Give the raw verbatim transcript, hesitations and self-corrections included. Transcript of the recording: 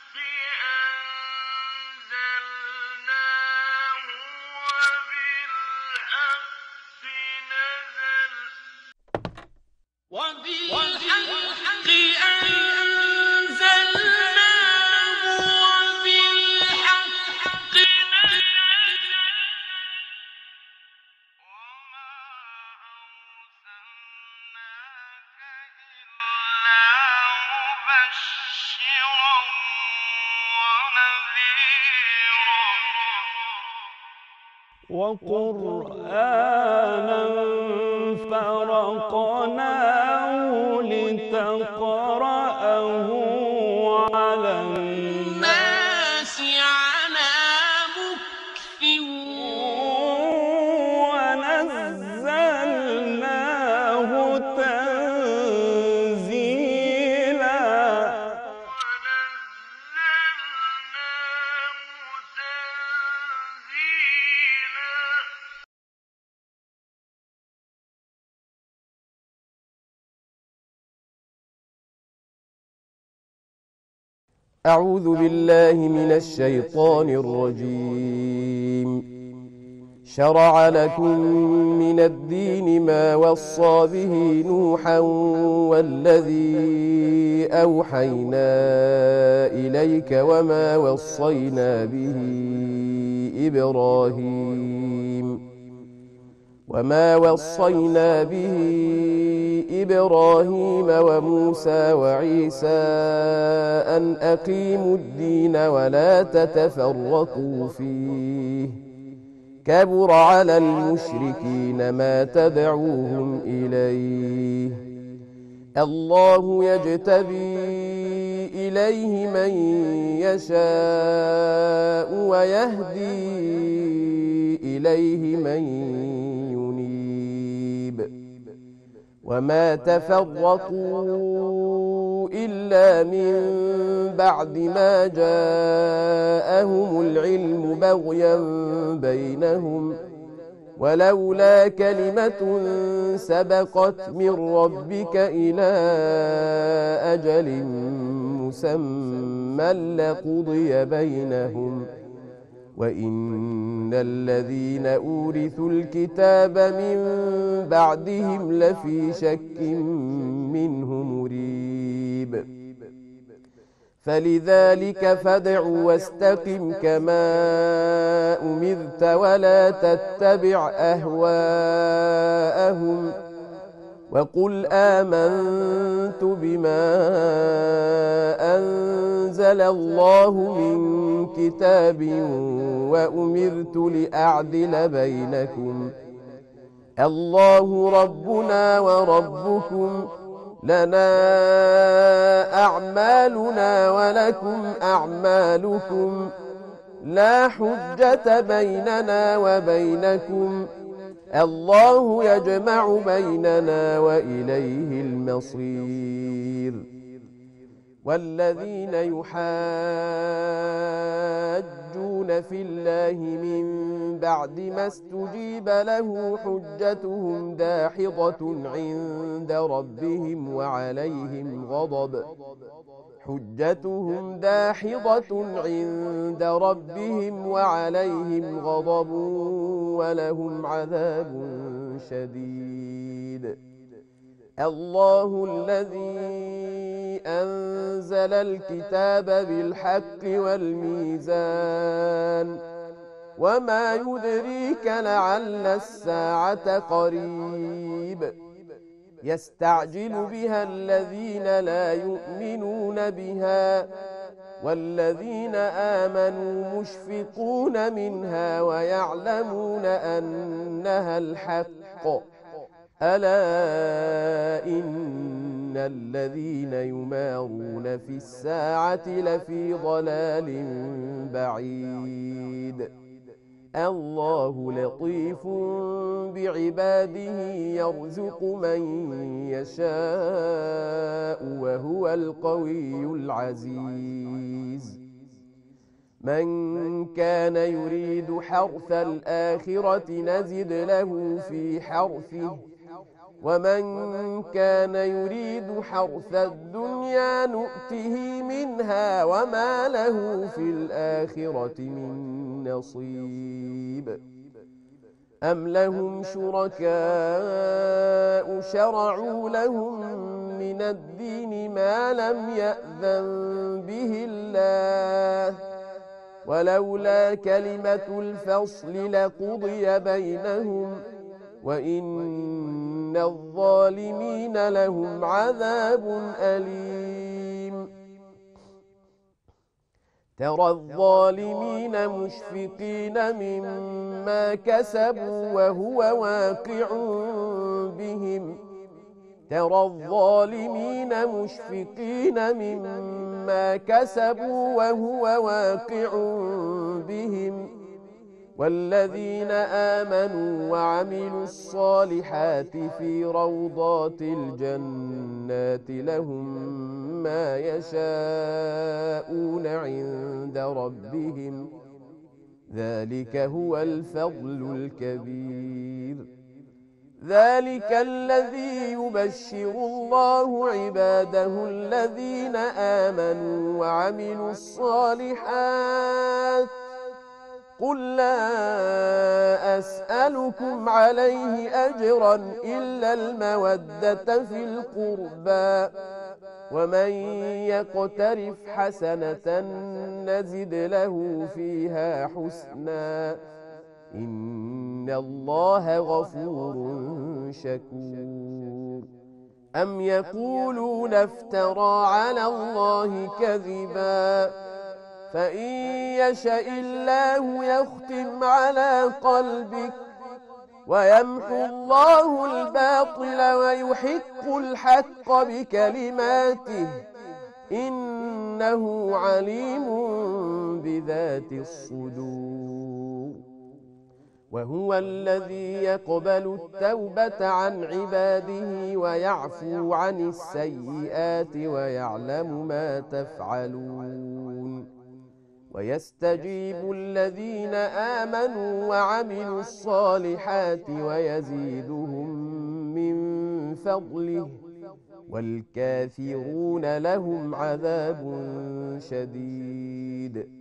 وقرآنا فرقناه لتقرأه على الناس على مكث ونزلناه تنزيلا أعوذ بالله من الشيطان الرجيم. شرع لكم من الدين ما وصى به نوحا والذي أوحينا إليك وما وصينا به إبراهيم وما وصينا به إبراهيم وموسى وعيسى أن أقيموا الدين ولا تتفرقوا فيه كبر على المشركين ما تدعوهم إليه الله يجتبي إليه من يشاء ويهدي إليه من ينيب وما تفرقوا إلا من بعد ما جاءهم العلم بغيا بينهم ولولا كلمة سبقت من ربك إلى أجل مسمى لقضي بينهم وإن الذين أورثوا الكتاب من بعدهم لفي شك منه مريب فلذلك فادع واستقم كما أمرت ولا تتبع أهواءهم وقل آمنت بما أنزل الله من كتاب وأمرت لأعدل بينكم الله ربنا وربكم لنا أعمالنا ولكم أعمالكم لا حجة بيننا وبينكم الله يجمع بيننا وإليه المصير والذين يحاجون في الله من بعد ما استجيب له حجتهم داحضة عند ربهم وعليهم غضب حجتهم داحضة عند ربهم وعليهم غضب ولهم عذاب شديد الله الذي أنزل الكتاب بالحق والميزان وما يدريك لعل الساعة قريب يستعجل بها الذين لا يؤمنون بها والذين آمنوا مشفقون منها ويعلمون أنها الحق ألا إن الذين يمارون في الساعة لفي ضلال بعيد الله لطيف بعباده يرزق من يشاء وهو القوي العزيز من كان يريد حرث الآخرة نزد له في حرثه ومن كان يريد حرث الدنيا نؤته منها وما له في الآخرة من نصيب أم لهم شركاء شرعوا لهم من الدين ما لم يأذن به الله ولولا كلمة الفصل لقضي بينهم وإن الظالمين لهم عذاب أليم ترى الظالمين مشفقين مما كسبوا وهو واقع بهم ترى الظالمين مشفقين مما كسبوا وهو واقع بهم والذين آمنوا وعملوا الصالحات في روضات الجنات لهم ما يشاءون عند ربهم ذلك هو الفضل الكبير ذلك الذي يبشر الله عباده الذين آمنوا وعملوا الصالحات قل لا أسألكم عليه أجرا إلا المودة في القربى ومن يقترف حسنة نزد له فيها حسنا إن الله غفور شكور أم يقولون افترى على الله كذبا فإن يشاء الله يختم على قلبك ويمحو الله الباطل ويحق الحق بكلماته إنه عليم بذات الصدور وهو الذي يقبل التوبة عن عباده ويعفو عن السيئات ويعلم ما تفعلون ويستجيب الذين آمنوا وعملوا الصالحات ويزيدهم من فضله والكافرون لهم عذاب شديد